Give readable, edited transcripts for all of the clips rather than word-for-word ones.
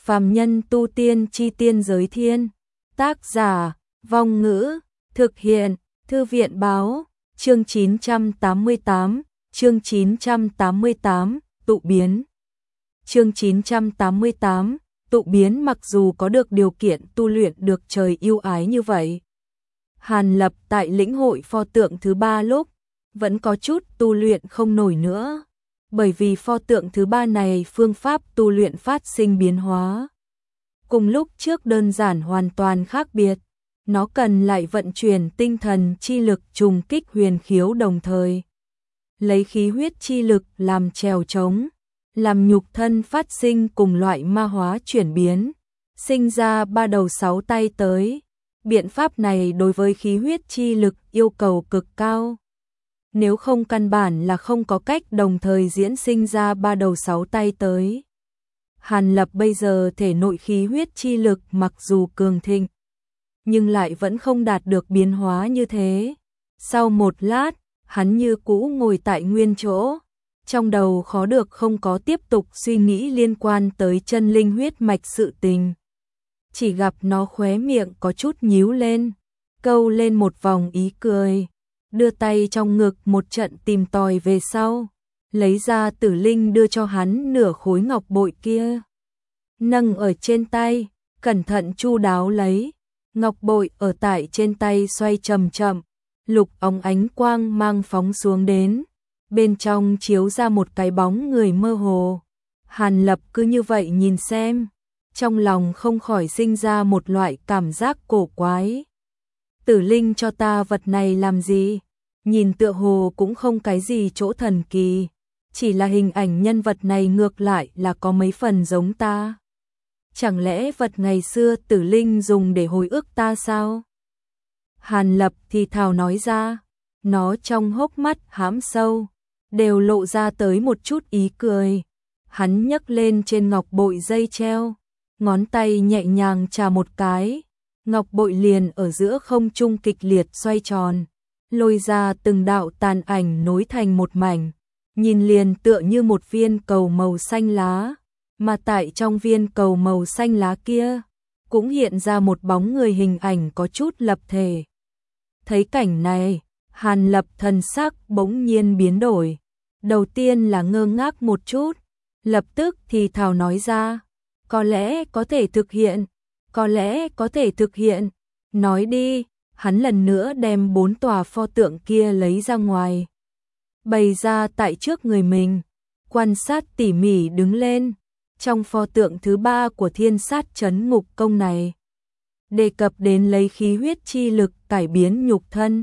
Phàm nhân tu tiên chi tiên giới thiên. Tác giả, Vong Ngữ, thực hiện, Thư viện báo, chương 988, chương 988, tụ biến. Chương 988, tụ biến. Mặc dù có được điều kiện tu luyện được trời ưu ái như vậy, Hàn Lập tại lĩnh hội pho tượng thứ ba lúc vẫn có chút tu luyện không nổi nữa, bởi vì pho tượng thứ ba này phương pháp tu luyện phát sinh biến hóa. Cùng lúc trước đơn giản hoàn toàn khác biệt, nó cần lại vận chuyển tinh thần chi lực trùng kích huyền khiếu, đồng thời lấy khí huyết chi lực làm chèo chống, làm nhục thân phát sinh cùng loại ma hóa chuyển biến, sinh ra ba đầu sáu tay tới. Biện pháp này đối với khí huyết chi lực yêu cầu cực cao. Nếu không căn bản là không có cách đồng thời diễn sinh ra ba đầu sáu tay tới. Hàn Lập bây giờ thể nội khí huyết chi lực mặc dù cường thịnh, nhưng lại vẫn không đạt được biến hóa như thế. Sau một lát, hắn như cũ ngồi tại nguyên chỗ, trong đầu khó được không có tiếp tục suy nghĩ liên quan tới chân linh huyết mạch sự tình. Chỉ gặp nó khóe miệng có chút nhíu lên, câu lên một vòng ý cười, đưa tay trong ngực một trận tìm tòi về sau, lấy ra Tử Linh đưa cho hắn nửa khối ngọc bội kia. Nâng ở trên tay, cẩn thận chu đáo lấy, ngọc bội ở tại trên tay xoay chậm chậm, lục óng ánh quang mang phóng xuống đến, bên trong chiếu ra một cái bóng người mơ hồ. Hàn Lập cứ như vậy nhìn xem, trong lòng không khỏi sinh ra một loại cảm giác cổ quái. Tử Linh cho ta vật này làm gì? Nhìn tựa hồ cũng không cái gì chỗ thần kỳ, chỉ là hình ảnh nhân vật này ngược lại là có mấy phần giống ta. Chẳng lẽ vật ngày xưa Tử Linh dùng để hồi ức ta sao? Hàn Lập thì thào nói ra, nó trong hốc mắt hãm sâu, đều lộ ra tới một chút ý cười. Hắn nhấc lên trên ngọc bội dây treo, ngón tay nhẹ nhàng chà một cái, ngọc bội liền ở giữa không trung kịch liệt xoay tròn, lôi ra từng đạo tàn ảnh nối thành một mảnh, nhìn liền tựa như một viên cầu màu xanh lá, mà tại trong viên cầu màu xanh lá kia cũng hiện ra một bóng người hình ảnh có chút lập thể. Thấy cảnh này, Hàn Lập thần sắc bỗng nhiên biến đổi, đầu tiên là ngơ ngác một chút, lập tức thì thào nói ra, có lẽ có thể thực hiện, có lẽ có thể thực hiện. Nói đi. Hắn lần nữa đem 4 tòa pho tượng kia lấy ra ngoài, bày ra tại trước người mình, quan sát tỉ mỉ đứng lên. Trong pho tượng thứ 3 của Thiên Sát Trấn Ngục Công này, đề cập đến lấy khí huyết chi lực cải biến nhục thân.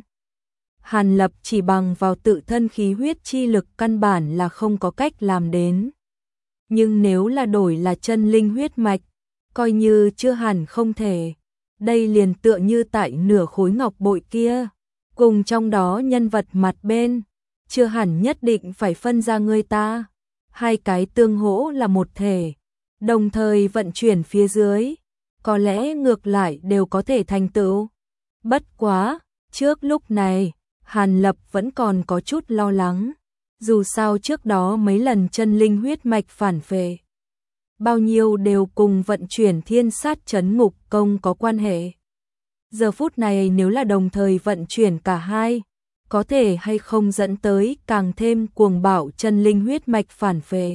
Hàn Lập chỉ bằng vào tự thân khí huyết chi lực căn bản là không có cách làm đến. Nhưng nếu là đổi là chân linh huyết mạch, coi như chưa hẳn không thể. Đây liền tựa như tại nửa khối ngọc bội kia, cùng trong đó nhân vật mặt bên, chưa hẳn nhất định phải phân ra người ta. Hai cái tương hỗ là một thể, đồng thời vận chuyển phía dưới, có lẽ ngược lại đều có thể thành tựu. Bất quá, trước lúc này, Hàn Lập vẫn còn có chút lo lắng, dù sao trước đó mấy lần chân linh huyết mạch phản phệ, bao nhiêu đều cùng vận chuyển Thiên Sát Trấn Ngục Công có quan hệ. Giờ phút này nếu là đồng thời vận chuyển cả hai, có thể hay không dẫn tới càng thêm cuồng bạo chân linh huyết mạch phản phệ.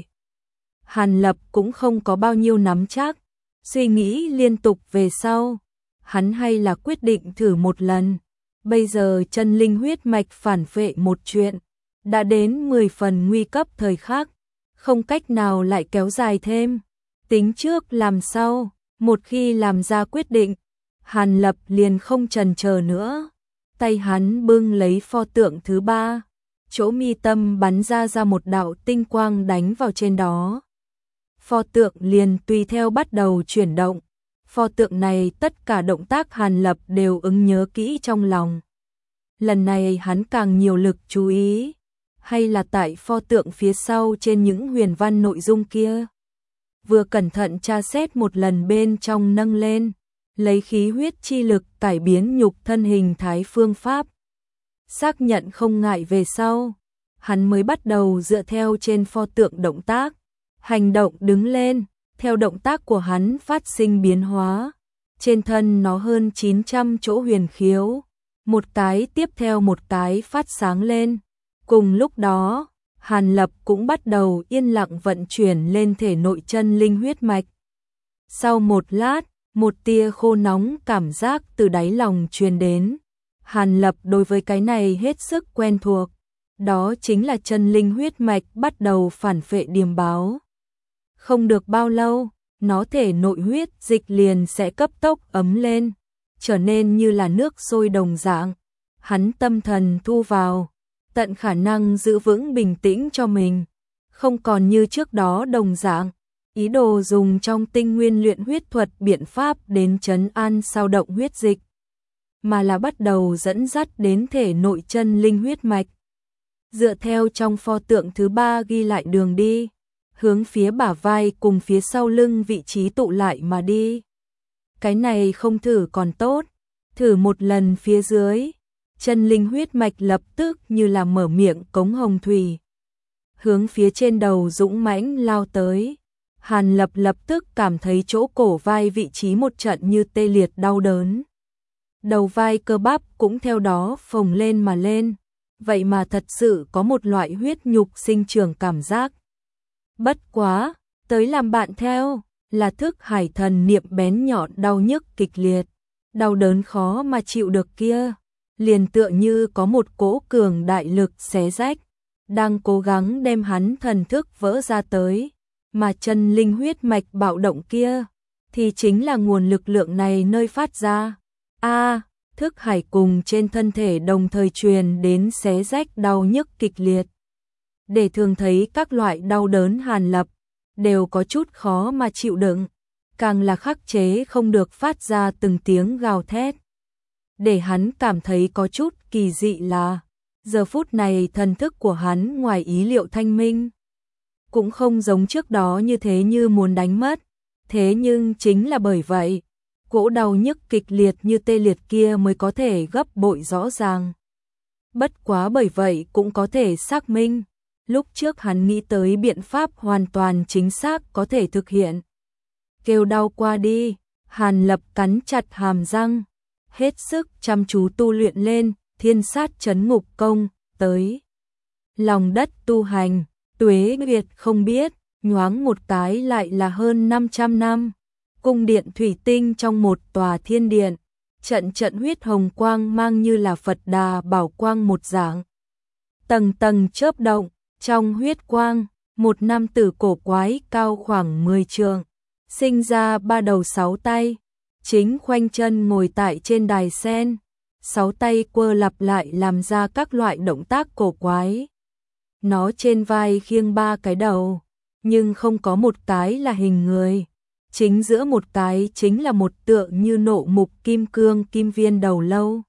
Hàn Lập cũng không có bao nhiêu nắm chắc, suy nghĩ liên tục về sau, hắn hay là quyết định thử một lần. Bây giờ chân linh huyết mạch phản phệ một chuyện, đã đến 10 phần nguy cấp thời khắc, không cách nào lại kéo dài thêm. Tính trước làm sau, một khi làm ra quyết định, Hàn Lập liền không chần chờ nữa. Tay hắn bưng lấy pho tượng thứ 3, chỗ mi tâm bắn ra một đạo tinh quang đánh vào trên đó. Pho tượng liền tùy theo bắt đầu chuyển động. Pho tượng này tất cả động tác Hàn Lập đều ứng nhớ kỹ trong lòng. Lần này hắn càng nhiều lực chú ý, hay là tại pho tượng phía sau trên những huyền văn nội dung kia. Vừa cẩn thận tra xét một lần bên trong nâng lên, lấy khí huyết chi lực cải biến nhục thân hình thái phương pháp. Xác nhận không ngại về sau, hắn mới bắt đầu dựa theo trên pho tượng động tác, hành động đứng lên, theo động tác của hắn phát sinh biến hóa. Trên thân nó hơn 900 chỗ huyền khiếu, một cái tiếp theo một cái phát sáng lên. Cùng lúc đó, Hàn Lập cũng bắt đầu yên lặng vận chuyển lên thể nội chân linh huyết mạch. Sau một lát, một tia khô nóng cảm giác từ đáy lòng truyền đến. Hàn Lập đối với cái này hết sức quen thuộc. Đó chính là chân linh huyết mạch bắt đầu phản phệ điềm báo. Không được bao lâu, nó thể nội huyết dịch liền sẽ cấp tốc ấm lên, trở nên như là nước sôi đồng dạng. Hắn tâm thần thu vào, tận khả năng giữ vững bình tĩnh cho mình, không còn như trước đó đồng dạng, ý đồ dùng trong tinh nguyên luyện huyết thuật biện pháp đến trấn an sao động huyết dịch, mà là bắt đầu dẫn dắt đến thể nội chân linh huyết mạch. Dựa theo trong pho tượng thứ 3 ghi lại đường đi, hướng phía bả vai cùng phía sau lưng vị trí tụ lại mà đi. Cái này không thử còn tốt, thử một lần phía dưới, chân linh huyết mạch lập tức như là mở miệng cống hồng thủy, hướng phía trên đầu dũng mãnh lao tới. Hàn Lập lập tức cảm thấy chỗ cổ vai vị trí một trận như tê liệt đau đớn. Đầu vai cơ bắp cũng theo đó phồng lên mà lên, vậy mà thật sự có một loại huyết nhục sinh trưởng cảm giác. Bất quá, tới làm bạn theo, là thức hải thần niệm bén nhọn đau nhức kịch liệt, đau đớn khó mà chịu được kia, liền tựa như có một cỗ cường đại lực xé rách, đang cố gắng đem hắn thần thức vỡ ra tới, mà chân linh huyết mạch bạo động kia, thì chính là nguồn lực lượng này nơi phát ra. Thức hải cùng trên thân thể đồng thời truyền đến xé rách đau nhức kịch liệt. Để thường thấy các loại đau đớn Hàn Lập, đều có chút khó mà chịu đựng, càng là khắc chế không được phát ra từng tiếng gào thét. Để hắn cảm thấy có chút kỳ dị là, giờ phút này thần thức của hắn ngoài ý liệu thanh minh. Cũng không giống trước đó như thế như muốn đánh mất, thế nhưng chính là bởi vậy, cỗ đau nhức kịch liệt như tê liệt kia mới có thể gấp bội rõ ràng. Bất quá bởi vậy cũng có thể xác minh, lúc trước hắn nghĩ tới biện pháp hoàn toàn chính xác có thể thực hiện. Kêu đau qua đi, Hàn Lập cắn chặt hàm răng, hết sức chăm chú tu luyện lên thiên sát chấn ngục công, tới lòng đất tu hành, tuế nguyệt không biết, nhoáng một cái lại là hơn 500 năm. Cung điện thủy tinh trong một tòa thiên điện, trận trận huyết hồng quang mang như là Phật Đà bảo quang một dạng. Tầng tầng chớp động, trong huyết quang, một nam tử cổ quái cao khoảng 10 trượng, sinh ra 3 đầu 6 tay, chính khoanh chân ngồi tại trên đài sen, 6 tay quơ lặp lại làm ra các loại động tác cổ quái. Nó trên vai khiêng 3 cái đầu, nhưng không có một cái là hình người. Chính giữa một cái chính là một tượng như nộ mục kim cương kim viên đầu lâu.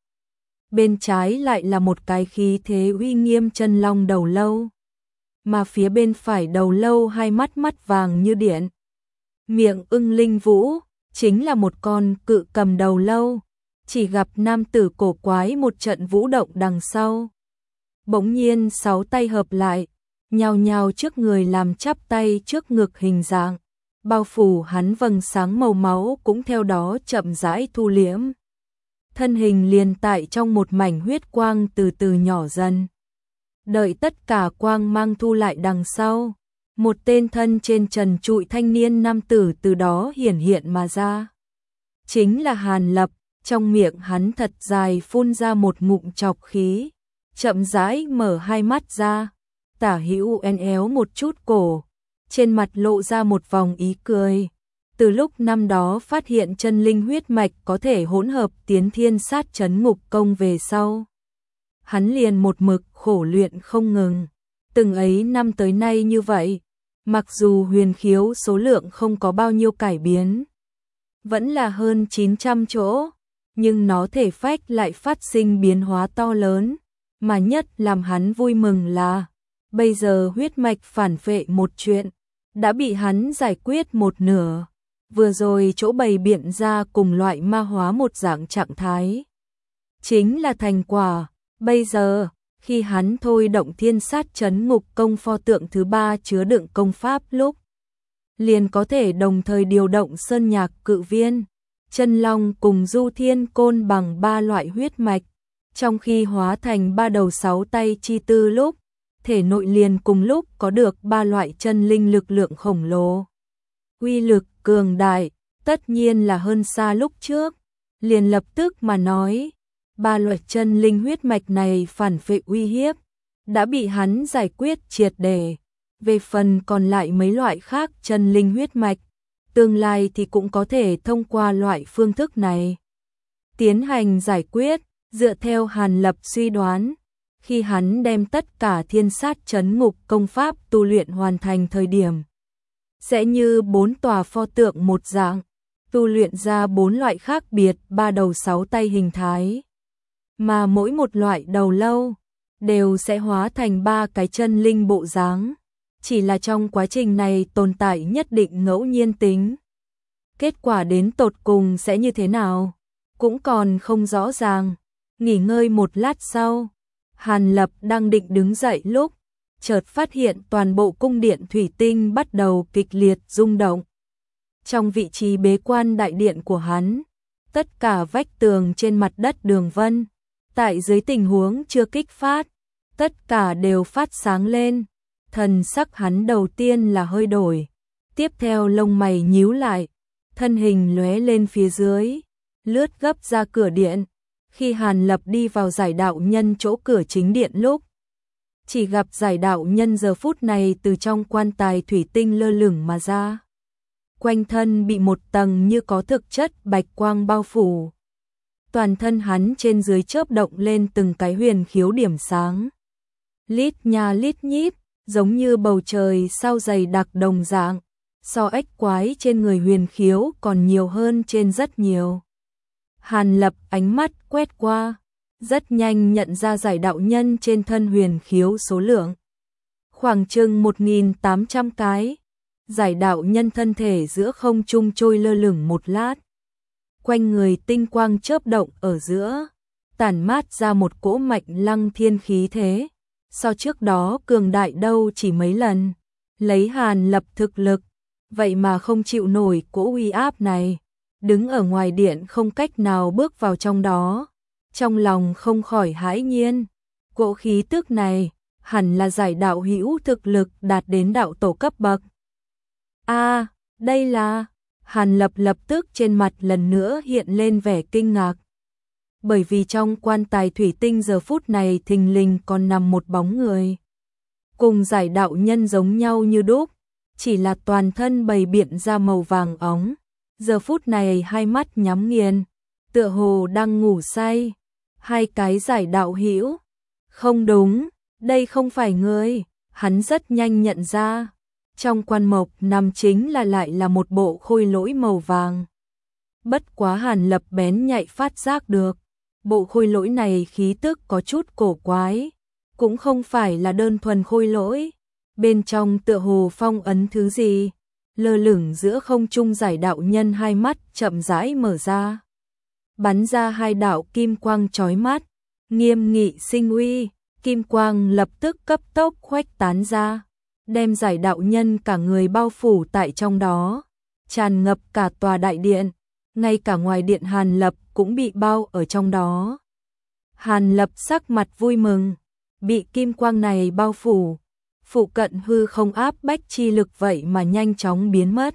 Bên trái lại là một cái khí thế uy nghiêm chân long đầu lâu. Mà phía bên phải đầu lâu hai mắt mắt vàng như điện. Miệng ưng linh vũ, chính là một con cự cầm đầu lâu. Chỉ gặp nam tử cổ quái một trận vũ động đằng sau. Bỗng nhiên 6 tay hợp lại, nhào nhào trước người làm chắp tay trước ngực hình dạng. Bao phủ hắn vầng sáng màu máu cũng theo đó chậm rãi thu liễm. Thân hình liền tại trong một mảnh huyết quang từ từ nhỏ dần. Đợi tất cả quang mang thu lại đằng sau, một tên thân trên trần trụi thanh niên nam tử từ đó hiển hiện mà ra. Chính là Hàn Lập, trong miệng hắn thật dài phun ra một ngụm chọc khí, chậm rãi mở hai mắt ra, tả hữu en éo một chút cổ. Trên mặt lộ ra một vòng ý cười. Từ lúc năm đó phát hiện chân linh huyết mạch có thể hỗn hợp tiến thiên sát chấn ngục công về sau, hắn liền một mực khổ luyện không ngừng. Từng ấy năm tới nay như vậy, mặc dù huyền khiếu số lượng không có bao nhiêu cải biến, vẫn là hơn 900 chỗ, nhưng nó thể phách lại phát sinh biến hóa to lớn, mà nhất làm hắn vui mừng là bây giờ huyết mạch phản phệ một chuyện đã bị hắn giải quyết một nửa. Vừa rồi chỗ bày biện ra cùng loại ma hóa một dạng trạng thái, chính là thành quả. Bây giờ, khi hắn thôi động thiên sát chấn ngục công pho tượng thứ 3 chứa đựng công pháp lúc liền có thể đồng thời điều động sơn nhạc cự viên, chân long cùng du thiên côn bằng 3 loại huyết mạch, trong khi hóa thành 3 đầu 6 tay chi tư lúc, thể nội liền cùng lúc có được 3 loại chân linh lực lượng khổng lồ. Uy lực cường đại, tất nhiên là hơn xa lúc trước, liền lập tức mà nói, 3 loại chân linh huyết mạch này phản phệ uy hiếp, đã bị hắn giải quyết triệt để. Về phần còn lại mấy loại khác chân linh huyết mạch, tương lai thì cũng có thể thông qua loại phương thức này tiến hành giải quyết. Dựa theo Hàn Lập suy đoán, khi hắn đem tất cả thiên sát trấn ngục công pháp tu luyện hoàn thành thời điểm, sẽ như 4 tòa pho tượng một dạng, tu luyện ra 4 loại khác biệt 3 đầu 6 tay hình thái, mà mỗi một loại đầu lâu đều sẽ hóa thành 3 cái chân linh bộ dáng. Chỉ là trong quá trình này tồn tại nhất định ngẫu nhiên tính. Kết quả đến tột cùng sẽ như thế nào, cũng còn không rõ ràng. Nghỉ ngơi một lát sau, Hàn Lập đang định đứng dậy lúc, chợt phát hiện toàn bộ cung điện thủy tinh bắt đầu kịch liệt rung động. Trong vị trí bế quan đại điện của hắn, tất cả vách tường trên mặt đất đường vân, tại dưới tình huống chưa kích phát, tất cả đều phát sáng lên. Thần sắc hắn đầu tiên là hơi đổi, tiếp theo lông mày nhíu lại, thân hình lóe lên phía dưới, lướt gấp ra cửa điện. Khi Hàn Lập đi vào giải đạo nhân chỗ cửa chính điện lúc, chỉ gặp giải đạo nhân giờ phút này từ trong quan tài thủy tinh lơ lửng mà ra. Quanh thân bị một tầng như có thực chất bạch quang bao phủ. Toàn thân hắn trên dưới chớp động lên từng cái huyền khiếu điểm sáng. Lít nha lít nhít, giống như bầu trời sao dày đặc đồng dạng, so ếch quái trên người huyền khiếu còn nhiều hơn trên rất nhiều. Hàn Lập ánh mắt quét qua, rất nhanh nhận ra giải đạo nhân trên thân huyền khiếu số lượng khoảng chừng 1.800 cái. Giải đạo nhân thân thể giữa không trung trôi lơ lửng một lát, quanh người tinh quang chớp động ở giữa, tản mát ra một cỗ mạnh lăng thiên khí thế, so trước đó cường đại đâu chỉ mấy lần. Lấy Hàn Lập thực lực, vậy mà không chịu nổi cỗ uy áp này, đứng ở ngoài điện không cách nào bước vào trong đó, trong lòng không khỏi hãi nhiên. Cỗ khí tức này hẳn là giải đạo hữu thực lực đạt đến đạo tổ cấp bậc. Đây là... Hàn Lập lập tức trên mặt lần nữa hiện lên vẻ kinh ngạc. Bởi vì trong quan tài thủy tinh giờ phút này thình lình còn nằm một bóng người. Cùng giải đạo nhân giống nhau như đúc, chỉ là toàn thân bày biện ra màu vàng óng. Giờ phút này hai mắt nhắm nghiền, tựa hồ đang ngủ say. Hai cái giải đạo hữu. Không đúng, đây không phải người. Hắn rất nhanh nhận ra. Trong quan mộc nằm chính là lại là một bộ khôi lỗi màu vàng. Bất quá Hàn Lập bén nhạy phát giác được, bộ khôi lỗi này khí tức có chút cổ quái, cũng không phải là đơn thuần khôi lỗi, bên trong tựa hồ phong ấn thứ gì. Lơ lửng giữa không trung giải đạo nhân hai mắt chậm rãi mở ra, bắn ra hai đạo kim quang chói mắt, nghiêm nghị sinh uy, kim quang lập tức cấp tốc khuếch tán ra, đem giải đạo nhân cả người bao phủ tại trong đó, tràn ngập cả tòa đại điện, ngay cả ngoài điện Hàn Lập cũng bị bao ở trong đó. Hàn Lập sắc mặt vui mừng, bị kim quang này bao phủ, phụ cận hư không áp bách chi lực vậy mà nhanh chóng biến mất.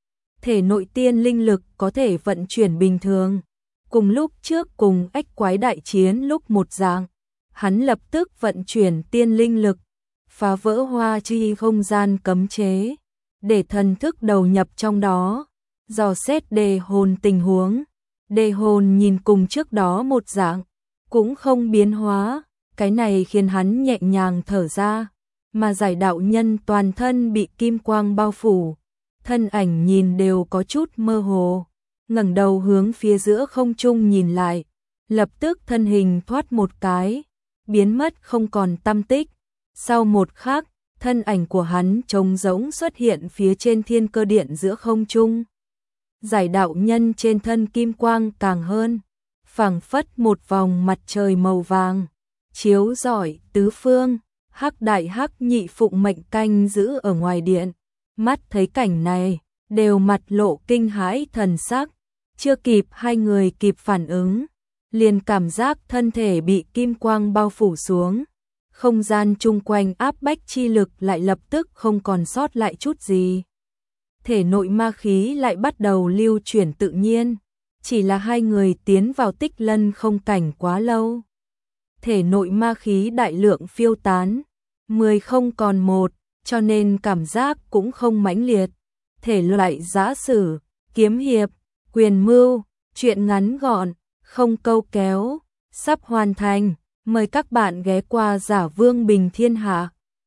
Thể nội tiên linh lực có thể vận chuyển bình thường, cùng lúc trước cùng ếch quái đại chiến lúc một dạng, hắn lập tức vận chuyển tiên linh lực, phá vỡ hoa chi không gian cấm chế, để thần thức đầu nhập trong đó, dò xét đề hồn tình huống. Đề hồn nhìn cùng trước đó một dạng, cũng không biến hóa, cái này khiến hắn nhẹ nhàng thở ra, mà giải đạo nhân toàn thân bị kim quang bao phủ, thân ảnh nhìn đều có chút mơ hồ, ngẩng đầu hướng phía giữa không trung nhìn lại, lập tức thân hình thoát một cái, biến mất không còn tăm tích. Sau một khắc, thân ảnh của hắn trống rỗng xuất hiện phía trên thiên cơ điện giữa không trung. Giải đạo nhân trên thân kim quang càng hơn, phảng phất một vòng mặt trời màu vàng, chiếu rọi tứ phương. Hắc đại hắc nhị phụng mệnh canh giữ ở ngoài điện, mắt thấy cảnh này, đều mặt lộ kinh hãi thần sắc, chưa kịp hai người kịp phản ứng, liền cảm giác thân thể bị kim quang bao phủ xuống, không gian chung quanh áp bách chi lực lại lập tức không còn sót lại chút gì. Thể nội ma khí lại bắt đầu lưu chuyển tự nhiên, chỉ là hai người tiến vào Tích Lân không cảnh quá lâu. Thể nội ma khí đại lượng phiêu tán, 10 không còn một, cho nên cảm giác cũng không mãnh liệt. Thể loại giã sử, kiếm hiệp, quyền mưu, truyện ngắn gọn, không câu kéo, sắp hoàn thành. Mời các bạn ghé qua Giả Vương Bình Thiên Hạ.